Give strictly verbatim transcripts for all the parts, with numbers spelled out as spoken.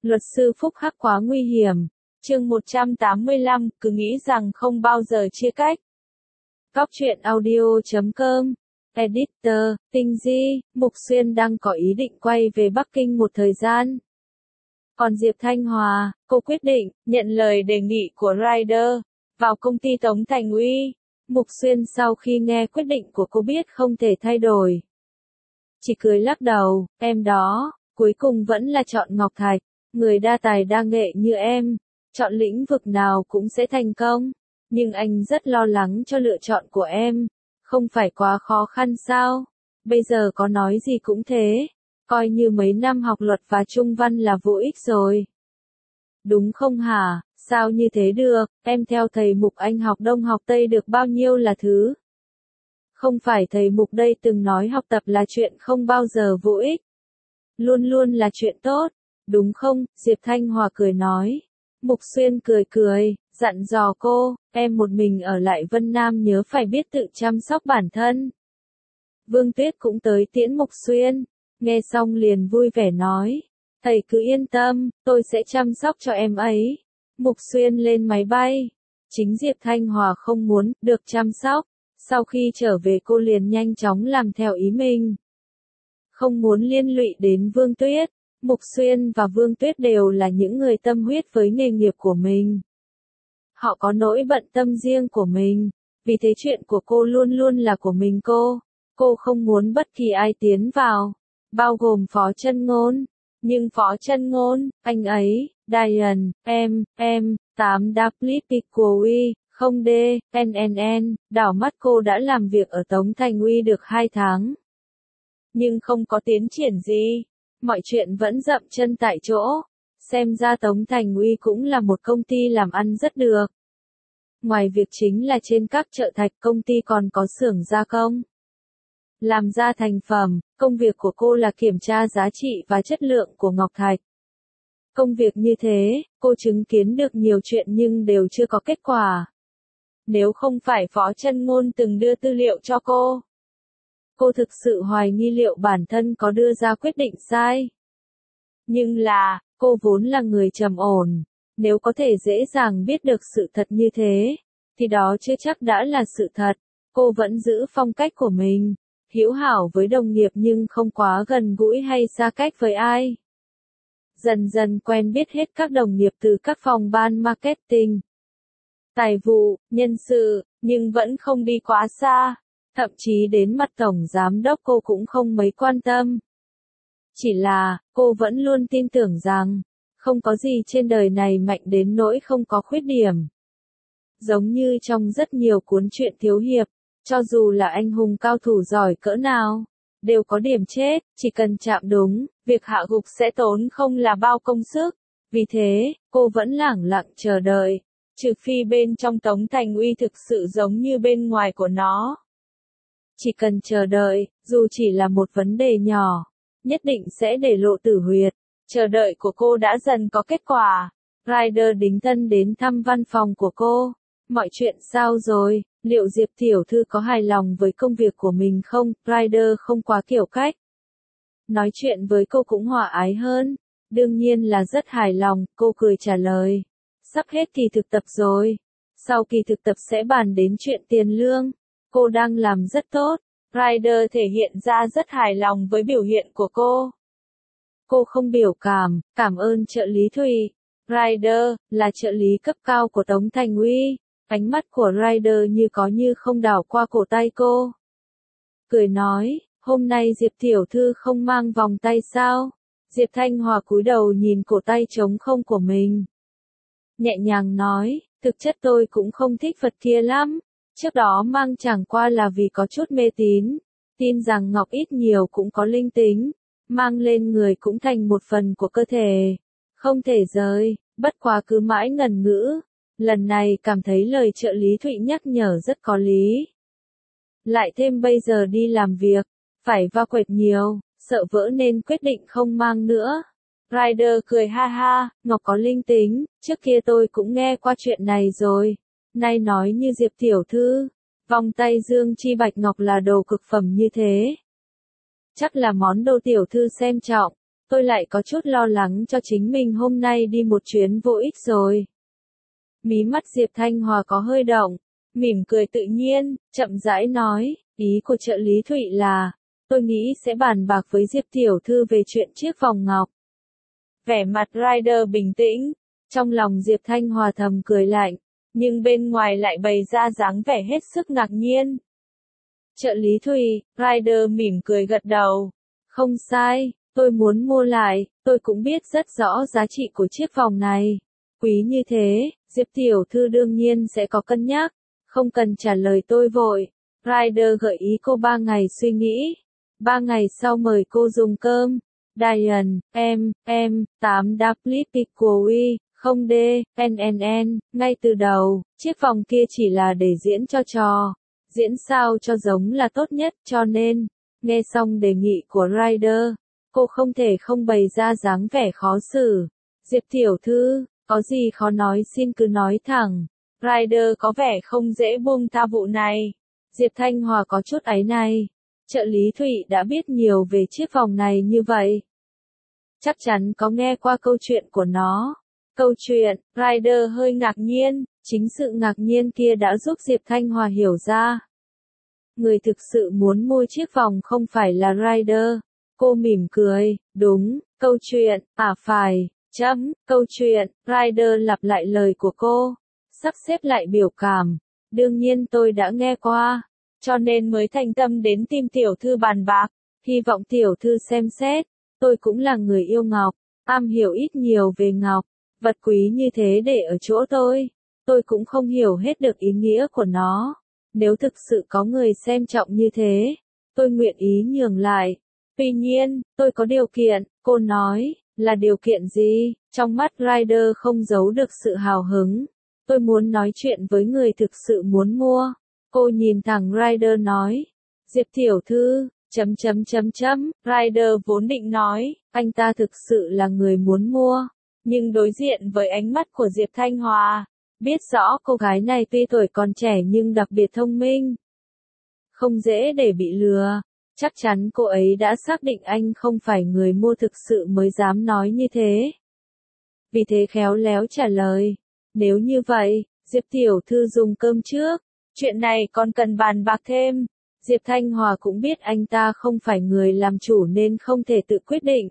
Luật sư Phúc Hắc quá nguy hiểm. Chương một trăm tám mươi lăm, cứ nghĩ rằng không bao giờ chia cách. Góc truyện audio chấm com. Editor, Tinh Di, Mục Xuyên đang có ý định quay về Bắc Kinh một thời gian. Còn Diệp Thanh Hòa, cô quyết định nhận lời đề nghị của Rider, vào công ty Tống Thành Uy. Mục Xuyên sau khi nghe quyết định của cô biết không thể thay đổi, chỉ cười lắc đầu, em đó, cuối cùng vẫn là chọn Ngọc Thạch, người đa tài đa nghệ như em, chọn lĩnh vực nào cũng sẽ thành công, nhưng anh rất lo lắng cho lựa chọn của em, không phải quá khó khăn sao, bây giờ có nói gì cũng thế, coi như mấy năm học luật và trung văn là vô ích rồi. Đúng không hả, sao như thế được, em theo thầy Mục anh học Đông học Tây được bao nhiêu là thứ. Không phải thầy Mục đây từng nói học tập là chuyện không bao giờ vô ích. Luôn luôn là chuyện tốt, đúng không? Diệp Thanh Hòa cười nói. Mục Xuyên cười cười, dặn dò cô, em một mình ở lại Vân Nam nhớ phải biết tự chăm sóc bản thân. Vương Tuyết cũng tới tiễn Mục Xuyên, nghe xong liền vui vẻ nói, thầy cứ yên tâm, tôi sẽ chăm sóc cho em ấy. Mục Xuyên lên máy bay, chính Diệp Thanh Hòa không muốn được chăm sóc. Sau khi trở về cô liền nhanh chóng làm theo ý mình. Không muốn liên lụy đến Vương Tuyết, Mục Xuyên và Vương Tuyết đều là những người tâm huyết với nghề nghiệp của mình. Họ có nỗi bận tâm riêng của mình, vì thế chuyện của cô luôn luôn là của mình cô. Cô không muốn bất kỳ ai tiến vào, bao gồm Phó Chân Ngôn. Nhưng Phó Chân Ngôn, anh ấy, Diane, em, em, tám W P của Uy. Không D, N N N, đảo mắt cô đã làm việc ở Tống Thành Uy được hai tháng. Nhưng không có tiến triển gì, mọi chuyện vẫn dậm chân tại chỗ, xem ra Tống Thành Uy cũng là một công ty làm ăn rất được. Ngoài việc chính là trên các chợ thạch công ty còn có xưởng gia công. Làm ra thành phẩm, công việc của cô là kiểm tra giá trị và chất lượng của ngọc thạch. Công việc như thế, cô chứng kiến được nhiều chuyện nhưng đều chưa có kết quả. Nếu không phải Phó Chân Ngôn từng đưa tư liệu cho cô, cô thực sự hoài nghi liệu bản thân có đưa ra quyết định sai. Nhưng là, cô vốn là người trầm ổn, nếu có thể dễ dàng biết được sự thật như thế, thì đó chưa chắc đã là sự thật. Cô vẫn giữ phong cách của mình, hữu hảo với đồng nghiệp nhưng không quá gần gũi hay xa cách với ai. Dần dần quen biết hết các đồng nghiệp từ các phòng ban marketing, tài vụ, nhân sự, nhưng vẫn không đi quá xa, thậm chí đến mặt tổng giám đốc cô cũng không mấy quan tâm. Chỉ là, cô vẫn luôn tin tưởng rằng, không có gì trên đời này mạnh đến nỗi không có khuyết điểm. Giống như trong rất nhiều cuốn truyện thiếu hiệp, cho dù là anh hùng cao thủ giỏi cỡ nào, đều có điểm chết, chỉ cần chạm đúng, việc hạ gục sẽ tốn không là bao công sức. Vì thế, cô vẫn lẳng lặng chờ đợi. Trừ phi bên trong Tống Thành Uy thực sự giống như bên ngoài của nó. Chỉ cần chờ đợi, dù chỉ là một vấn đề nhỏ, nhất định sẽ để lộ tử huyệt. Chờ đợi của cô đã dần có kết quả. Rider đính thân đến thăm văn phòng của cô. Mọi chuyện sao rồi? Liệu Diệp tiểu thư có hài lòng với công việc của mình không? Rider không quá kiểu cách. Nói chuyện với cô cũng hòa ái hơn. Đương nhiên là rất hài lòng, cô cười trả lời. Sắp hết kỳ thực tập rồi. Sau kỳ thực tập sẽ bàn đến chuyện tiền lương. Cô đang làm rất tốt. Rider thể hiện ra rất hài lòng với biểu hiện của cô. Cô không biểu cảm, cảm ơn trợ lý Thùy. Rider, là trợ lý cấp cao của Tống Thành Uy. Ánh mắt của Rider như có như không đảo qua cổ tay cô. Cười nói, hôm nay Diệp tiểu thư không mang vòng tay sao? Diệp Thanh Hòa cúi đầu nhìn cổ tay trống không của mình. Nhẹ nhàng nói, thực chất tôi cũng không thích vật kia lắm, trước đó mang chẳng qua là vì có chút mê tín, tin rằng ngọc ít nhiều cũng có linh tính, mang lên người cũng thành một phần của cơ thể, không thể rời, bất quá cứ mãi ngần ngữ, lần này cảm thấy lời trợ lý Thụy nhắc nhở rất có lý. Lại thêm bây giờ đi làm việc, phải va quệt nhiều, sợ vỡ nên quyết định không mang nữa. Rider cười ha ha, ngọc có linh tính, trước kia tôi cũng nghe qua chuyện này rồi. Nay nói như Diệp tiểu thư, vòng tay dương chi bạch ngọc là đồ cực phẩm như thế. Chắc là món đồ tiểu thư xem trọng. tôi lại có chút lo lắng cho chính mình hôm nay đi một chuyến vô ích rồi. Mí mắt Diệp Thanh Hòa có hơi động, mỉm cười tự nhiên, chậm rãi nói, ý của trợ lý Thụy là, tôi nghĩ sẽ bàn bạc với Diệp tiểu thư về chuyện chiếc vòng ngọc. Vẻ mặt Rider bình tĩnh, trong lòng Diệp Thanh Hòa thầm cười lạnh, nhưng bên ngoài lại bày ra dáng vẻ hết sức ngạc nhiên. Trợ lý Thụy, Rider mỉm cười gật đầu. Không sai, tôi muốn mua lại, tôi cũng biết rất rõ giá trị của chiếc vòng này. Quý như thế, Diệp tiểu thư đương nhiên sẽ có cân nhắc, không cần trả lời tôi vội. Rider gợi ý cô ba ngày suy nghĩ. Ba ngày sau mời cô dùng cơm. Diane, em, em, tám W Picoui, không D, N N N, ngay từ đầu, chiếc vòng kia chỉ là để diễn cho trò. Diễn sao cho giống là tốt nhất cho nên, nghe xong đề nghị của Rider, cô không thể không bày ra dáng vẻ khó xử. Diệp tiểu thư, có gì khó nói xin cứ nói thẳng. Rider có vẻ không dễ buông tha vụ này. Diệp Thanh Hòa có chút áy náy. Trợ lý Thụy đã biết nhiều về chiếc vòng này như vậy. Chắc chắn có nghe qua câu chuyện của nó. Câu chuyện, Rider hơi ngạc nhiên, chính sự ngạc nhiên kia đã giúp Diệp Thanh Hòa hiểu ra. Người thực sự muốn mua chiếc vòng không phải là Rider. Cô mỉm cười, đúng, câu chuyện, à phải, chấm, câu chuyện, Rider lặp lại lời của cô, sắp xếp lại biểu cảm. Đương nhiên tôi đã nghe qua, cho nên mới thành tâm đến tìm tiểu thư bàn bạc, hy vọng tiểu thư xem xét. Tôi cũng là người yêu ngọc, am hiểu ít nhiều về ngọc, vật quý như thế để ở chỗ tôi, tôi cũng không hiểu hết được ý nghĩa của nó. Nếu thực sự có người xem trọng như thế, tôi nguyện ý nhường lại. Tuy nhiên, tôi có điều kiện, cô nói, là điều kiện gì? Trong mắt Rider không giấu được sự hào hứng. Tôi muốn nói chuyện với người thực sự muốn mua. Cô nhìn thẳng Rider nói, Diệp tiểu thư, chấm chấm chấm chấm, Rider vốn định nói, anh ta thực sự là người muốn mua, nhưng đối diện với ánh mắt của Diệp Thanh Hòa, biết rõ cô gái này tuy tuổi còn trẻ nhưng đặc biệt thông minh. Không dễ để bị lừa, chắc chắn cô ấy đã xác định anh không phải người mua thực sự mới dám nói như thế. Vì thế khéo léo trả lời, nếu như vậy, Diệp tiểu thư dùng cơm trước, chuyện này còn cần bàn bạc thêm. Diệp Thanh Hòa cũng biết anh ta không phải người làm chủ nên không thể tự quyết định.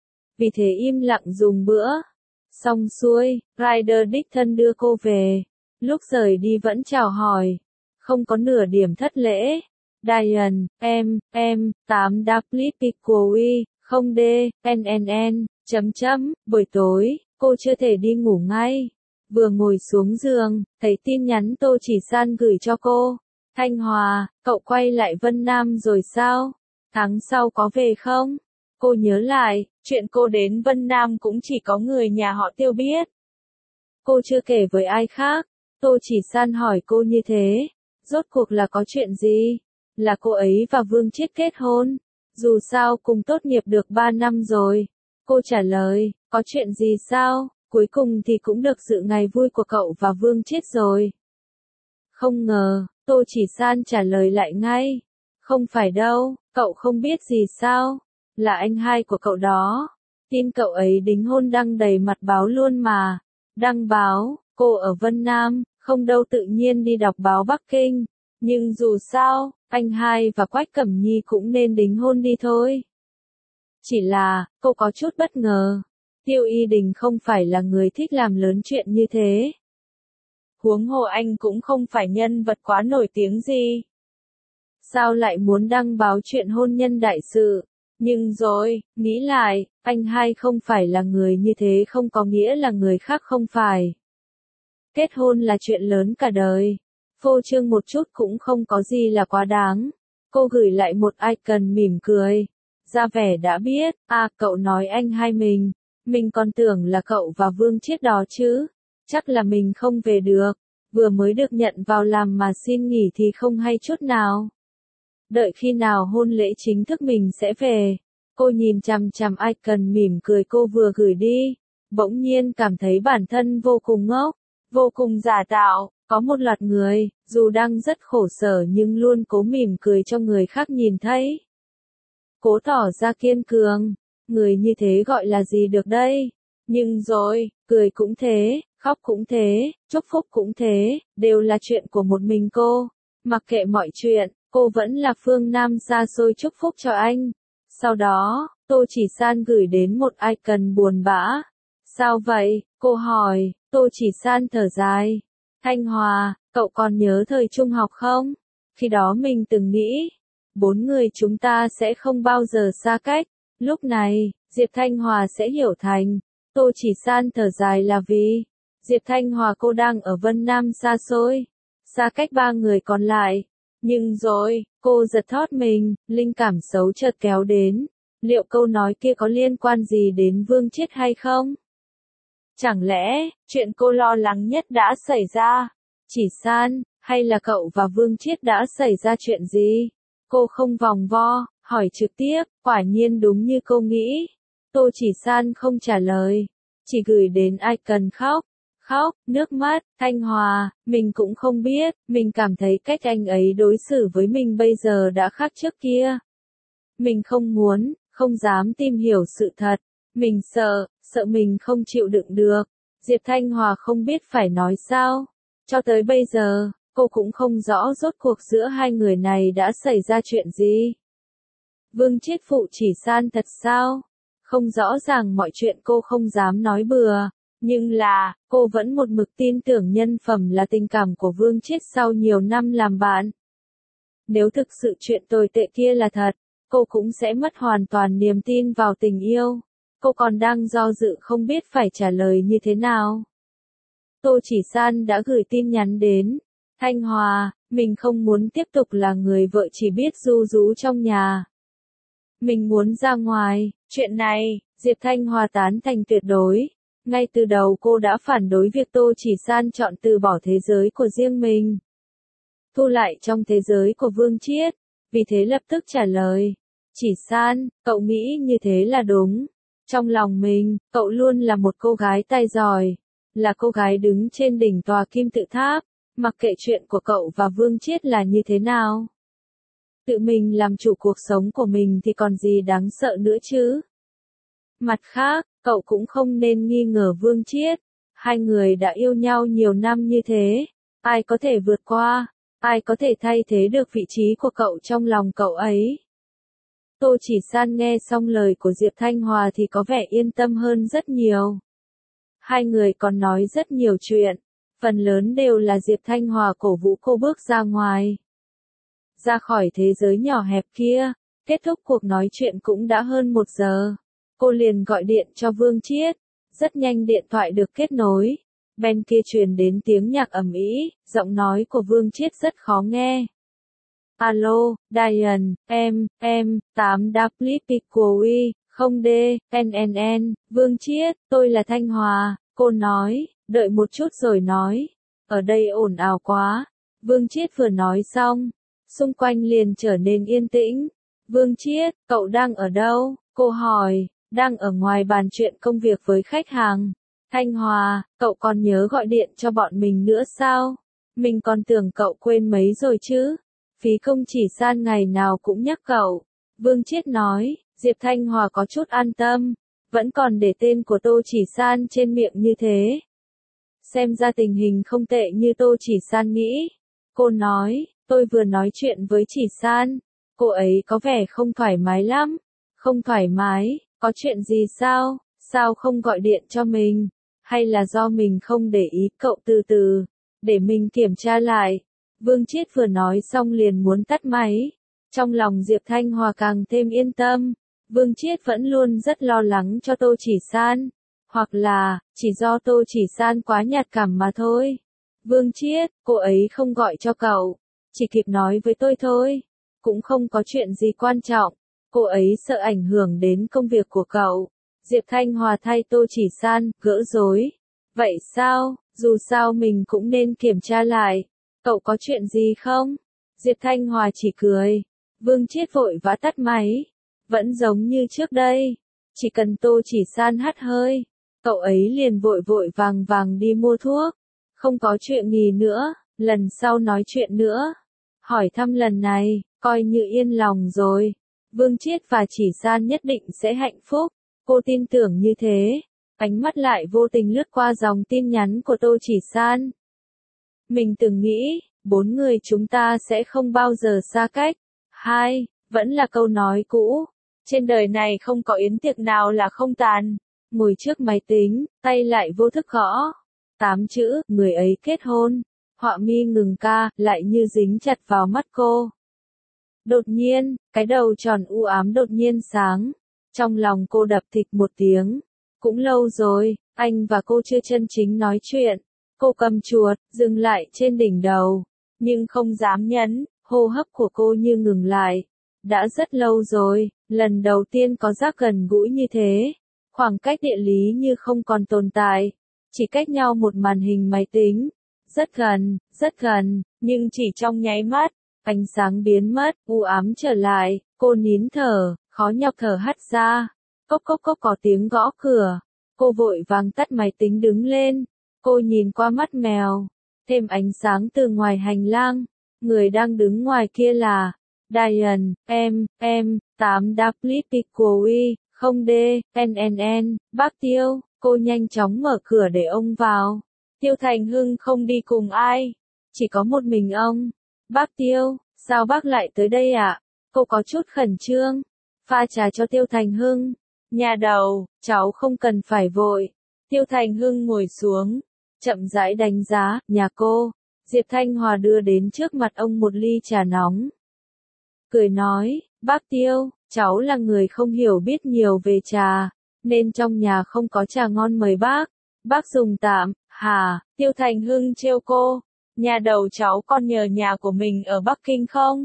Vì thế im lặng dùng bữa. Xong xuôi, Rider đích thân đưa cô về. Lúc rời đi vẫn chào hỏi. Không có nửa điểm thất lễ. Diane, em, em, tám W Picoui, không D, N N N, chấm chấm, buổi tối, cô chưa thể đi ngủ ngay. Vừa ngồi xuống giường, thấy tin nhắn Tô Chỉ San gửi cho cô. Thanh Hòa, cậu quay lại Vân Nam rồi sao? Tháng sau có về không? Cô nhớ lại, chuyện cô đến Vân Nam cũng chỉ có người nhà họ Tiêu biết. Cô chưa kể với ai khác. Tô Chỉ San hỏi cô như thế. Rốt cuộc là có chuyện gì? Là cô ấy và Vương Chiết kết hôn. Dù sao cùng tốt nghiệp được ba năm rồi. Cô trả lời, có chuyện gì sao? Cuối cùng thì cũng được dự ngày vui của cậu và Vương Chiết rồi. Không ngờ, Tô Chỉ San trả lời lại ngay. Không phải đâu, cậu không biết gì sao? Là anh hai của cậu đó. Tin cậu ấy đính hôn đăng đầy mặt báo luôn mà. Đăng báo, cô ở Vân Nam, không đâu tự nhiên đi đọc báo Bắc Kinh. Nhưng dù sao, anh hai và Quách Cẩm Nhi cũng nên đính hôn đi thôi. Chỉ là, cô có chút bất ngờ. Tiêu Y Đình không phải là người thích làm lớn chuyện như thế. Huống hồ anh cũng không phải nhân vật quá nổi tiếng gì. Sao lại muốn đăng báo chuyện hôn nhân đại sự? Nhưng rồi, nghĩ lại, anh hai không phải là người như thế không có nghĩa là người khác không phải. Kết hôn là chuyện lớn cả đời. Phô trương một chút cũng không có gì là quá đáng. Cô gửi lại một icon mỉm cười. Ra vẻ đã biết, à cậu nói anh hai mình. Mình còn tưởng là cậu và Vương Chiết đó chứ. Chắc là mình không về được. Vừa mới được nhận vào làm mà xin nghỉ thì không hay chút nào. Đợi khi nào hôn lễ chính thức mình sẽ về. Cô nhìn chằm chằm icon mỉm cười cô vừa gửi đi. Bỗng nhiên cảm thấy bản thân vô cùng ngốc. Vô cùng giả tạo. Có một loạt người, dù đang rất khổ sở nhưng luôn cố mỉm cười cho người khác nhìn thấy. Cố tỏ ra kiên cường. người như thế gọi là gì được đây? Nhưng rồi, cười cũng thế, khóc cũng thế, chúc phúc cũng thế, đều là chuyện của một mình cô. Mặc kệ mọi chuyện, cô vẫn là Phương Nam xa xôi chúc phúc cho anh. Sau đó, Tô Chỉ San gửi đến một icon buồn bã. Sao vậy? Cô hỏi. Tô Chỉ San thở dài. Thanh Hòa, cậu còn nhớ thời trung học không? Khi đó mình từng nghĩ, bốn người chúng ta sẽ không bao giờ xa cách. Lúc này, Diệp Thanh Hòa sẽ hiểu thành. Tô Chỉ San thở dài là vì Diệp Thanh Hòa cô đang ở Vân Nam xa xôi, xa cách ba người còn lại. Nhưng rồi, cô giật thót mình, linh cảm xấu chợt kéo đến. Liệu câu nói kia có liên quan gì đến Vương Chiết hay không? Chẳng lẽ, chuyện cô lo lắng nhất đã xảy ra? Chỉ San, hay là cậu và Vương Chiết đã xảy ra chuyện gì? Cô không vòng vo, hỏi trực tiếp, quả nhiên đúng như cô nghĩ. Tô Chỉ San không trả lời, chỉ gửi đến icon khóc. Khóc, nước mắt, Thanh Hòa, mình cũng không biết, mình cảm thấy cách anh ấy đối xử với mình bây giờ đã khác trước kia. Mình không muốn, không dám tìm hiểu sự thật. Mình sợ, sợ mình không chịu đựng được. Diệp Thanh Hòa không biết phải nói sao. Cho tới bây giờ, cô cũng không rõ rốt cuộc giữa hai người này đã xảy ra chuyện gì. Vương Chiết phụ Chỉ San thật sao? Không rõ ràng mọi chuyện cô không dám nói bừa. Nhưng là, cô vẫn một mực tin tưởng nhân phẩm là tình cảm của Vương Chiết sau nhiều năm làm bạn. Nếu thực sự chuyện tồi tệ kia là thật, cô cũng sẽ mất hoàn toàn niềm tin vào tình yêu. Cô còn đang do dự không biết phải trả lời như thế nào. Tô Chỉ San đã gửi tin nhắn đến. Thanh Hòa, mình không muốn tiếp tục là người vợ chỉ biết ru rú trong nhà. Mình muốn ra ngoài, chuyện này, Diệp Thanh Hòa tán thành tuyệt đối. Ngay từ đầu cô đã phản đối việc Tô Chỉ San chọn từ bỏ thế giới của riêng mình, thu lại trong thế giới của Vương Chiết, vì thế lập tức trả lời. Chỉ San, cậu nghĩ như thế là đúng. Trong lòng mình, cậu luôn là một cô gái tài giỏi, là cô gái đứng trên đỉnh tòa kim tự tháp, mặc kệ chuyện của cậu và Vương Chiết là như thế nào. Tự mình làm chủ cuộc sống của mình thì còn gì đáng sợ nữa chứ. Mặt khác, cậu cũng không nên nghi ngờ Vương Chiết. Hai người đã yêu nhau nhiều năm như thế. Ai có thể vượt qua, ai có thể thay thế được vị trí của cậu trong lòng cậu ấy. Tô Chỉ San nghe xong lời của Diệp Thanh Hòa thì có vẻ yên tâm hơn rất nhiều. Hai người còn nói rất nhiều chuyện. Phần lớn đều là Diệp Thanh Hòa cổ vũ cô bước ra ngoài. Ra khỏi thế giới nhỏ hẹp kia. Kết thúc cuộc nói chuyện cũng đã hơn một giờ. Cô liền gọi điện cho Vương Chiết. Rất nhanh điện thoại được kết nối. Bên kia truyền đến tiếng nhạc ầm ĩ, giọng nói của Vương Chiết rất khó nghe. Alo, Diane, em, em, tám W Picoe, không D, N N N, Vương Chiết, tôi là Thanh Hòa, cô nói, đợi một chút rồi nói. Ở đây ồn ào quá. Vương Chiết vừa nói xong, xung quanh liền trở nên yên tĩnh. Vương Chiết, cậu đang ở đâu? Cô hỏi. Đang ở ngoài bàn chuyện công việc với khách hàng. Thanh Hòa, cậu còn nhớ gọi điện cho bọn mình nữa sao? Mình còn tưởng cậu quên mấy rồi chứ. Phí công Chỉ San ngày nào cũng nhắc cậu. Vương Chiết nói. Diệp Thanh Hòa có chút an tâm. Vẫn còn để tên của Tô Chỉ San trên miệng như thế. Xem ra tình hình không tệ như Tô Chỉ San nghĩ. Cô nói, tôi vừa nói chuyện với Chỉ San. Cô ấy có vẻ không thoải mái lắm. Không thoải mái, có chuyện gì sao? Sao không gọi điện cho mình? Hay là do mình không để ý, cậu từ từ, để mình kiểm tra lại. Vương Chiết vừa nói xong liền muốn tắt máy. Trong lòng Diệp Thanh Hòa càng thêm yên tâm. Vương Chiết vẫn luôn rất lo lắng cho Tô Chỉ San. Hoặc là, chỉ do Tô Chỉ San quá nhạt cảm mà thôi. Vương Chiết, cô ấy không gọi cho cậu. Chỉ kịp nói với tôi thôi. Cũng không có chuyện gì quan trọng. Cô ấy sợ ảnh hưởng đến công việc của cậu. Diệp Thanh Hòa thay Tô Chỉ San, gỡ rối. Vậy sao, dù sao mình cũng nên kiểm tra lại. Cậu có chuyện gì không? Diệp Thanh Hòa chỉ cười. Vương Chiết vội vã tắt máy. Vẫn giống như trước đây. Chỉ cần Tô Chỉ San hắt hơi, cậu ấy liền vội vội vàng vàng đi mua thuốc. Không có chuyện gì nữa, lần sau nói chuyện nữa. Hỏi thăm lần này, coi như yên lòng rồi. Vương Chiết và Chỉ San nhất định sẽ hạnh phúc. Cô tin tưởng như thế. Ánh mắt lại vô tình lướt qua dòng tin nhắn của Tô Chỉ San. Mình từng nghĩ, bốn người chúng ta sẽ không bao giờ xa cách. Hai, vẫn là câu nói cũ. Trên đời này không có yến tiệc nào là không tàn. Ngồi trước máy tính, tay lại vô thức gõ. Tám chữ, người ấy kết hôn. Họa mi ngừng ca, lại như dính chặt vào mắt cô. Đột nhiên, cái đầu tròn u ám đột nhiên sáng. Trong lòng cô đập thịch một tiếng. Cũng lâu rồi, anh và cô chưa chân chính nói chuyện. Cô cầm chuột, dừng lại trên đỉnh đầu. Nhưng không dám nhấn, hô hấp của cô như ngừng lại. Đã rất lâu rồi, lần đầu tiên có giác gần gũi như thế. Khoảng cách địa lý như không còn tồn tại. Chỉ cách nhau một màn hình máy tính. Rất gần, rất gần, nhưng chỉ trong nháy mắt. Ánh sáng biến mất, u ám trở lại, cô nín thở, khó nhọc thở hắt ra. Cốc cốc cốc có tiếng gõ cửa. Cô vội vàng tắt máy tính đứng lên. Cô nhìn qua mắt mèo. Thêm ánh sáng từ ngoài hành lang. Người đang đứng ngoài kia là Diane, em, em, tám W Picoui, không D, N N N, bác Tiêu. Cô nhanh chóng mở cửa để ông vào. Tiêu Thành Hưng không đi cùng ai. Chỉ có một mình ông. Bác Tiêu, sao bác lại tới đây ạ? À? Cô có chút khẩn trương. Pha trà cho Tiêu Thành Hưng. Nhà đầu, cháu không cần phải vội. Tiêu Thành Hưng ngồi xuống. Chậm rãi đánh giá, nhà cô. Diệp Thanh Hòa đưa đến trước mặt ông một ly trà nóng. Cười nói, bác Tiêu, cháu là người không hiểu biết nhiều về trà, nên trong nhà không có trà ngon mời bác. Bác dùng tạm, hả? Tiêu Thành Hưng trêu cô. Nhà đầu cháu còn nhờ nhà của mình ở Bắc Kinh không?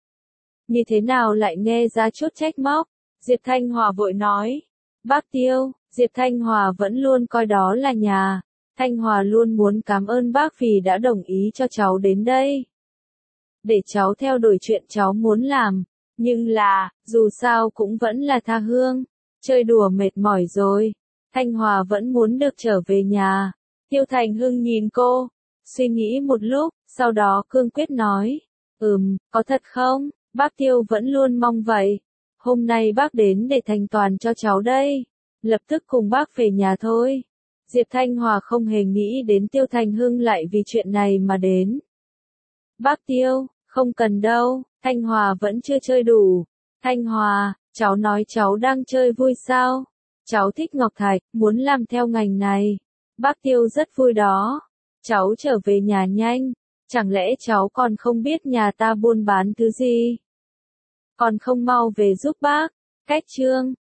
Như thế nào lại nghe ra chút trách móc? Diệp Thanh Hòa vội nói. Bác Tiêu, Diệp Thanh Hòa vẫn luôn coi đó là nhà. Thanh Hòa luôn muốn cảm ơn bác vì đã đồng ý cho cháu đến đây. Để cháu theo đuổi chuyện cháu muốn làm. Nhưng là, dù sao cũng vẫn là tha hương. Chơi đùa mệt mỏi rồi. Thanh Hòa vẫn muốn được trở về nhà. Tiêu Thành Hưng nhìn cô. Suy nghĩ một lúc, sau đó cương quyết nói. Ừm, có thật không? Bác Tiêu vẫn luôn mong vậy. Hôm nay bác đến để thành toàn cho cháu đây. Lập tức cùng bác về nhà thôi. Diệp Thanh Hòa không hề nghĩ đến Tiêu Thành Hưng lại vì chuyện này mà đến. Bác Tiêu, không cần đâu, Thanh Hòa vẫn chưa chơi đủ. Thanh Hòa, cháu nói cháu đang chơi vui sao? Cháu thích Ngọc Thạch, muốn làm theo ngành này. Bác Tiêu rất vui đó. Cháu trở về nhà nhanh. Chẳng lẽ cháu còn không biết nhà ta buôn bán thứ gì? Còn không mau về giúp bác. Cách chương